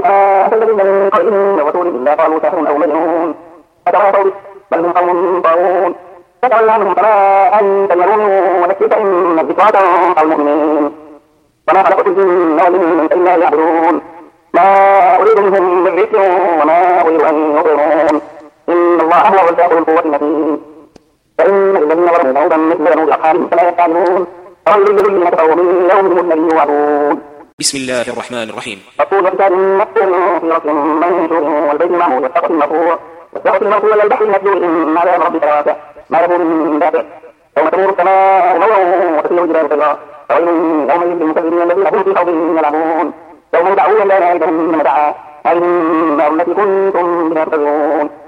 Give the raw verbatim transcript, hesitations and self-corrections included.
ما أتى الذين من قبلهم من رسول إلا قالوا ساحر أو مجنون فتواصوا به بل هم قوم طاغون فتول عنهم فما أنت بملوم وذكر فإن الذكرى تنفع المؤمنين وما خلقت الجن والإنس إلا ليعبدون ما أريد منهم من رزق وما أريد أن يطعمون إن الله هو الرزاق ذو القوة المتين فإن الذين ظلموا ذنوبا مثل ذنوب أصحابهم فلا يستعجلون فويل للذين كفروا من يومهم الذي يوعدون. بسم الله الرحمن الرحيم. فقول كتاب مكتوب في رسل منشور والبيت المعمور والسقف المرفوع والسقف المرفوع والبحر المسجور إن عذاب ربك لواقع ما له من دافع يوم تمور السماء مورا وتسير الجبال سيرا فويل يومئذ للمكذبين الذين هم في خوض يلعبون يوم يدعون إلى نار جهنم دعا هذه النار التي كنتم بها تكذبون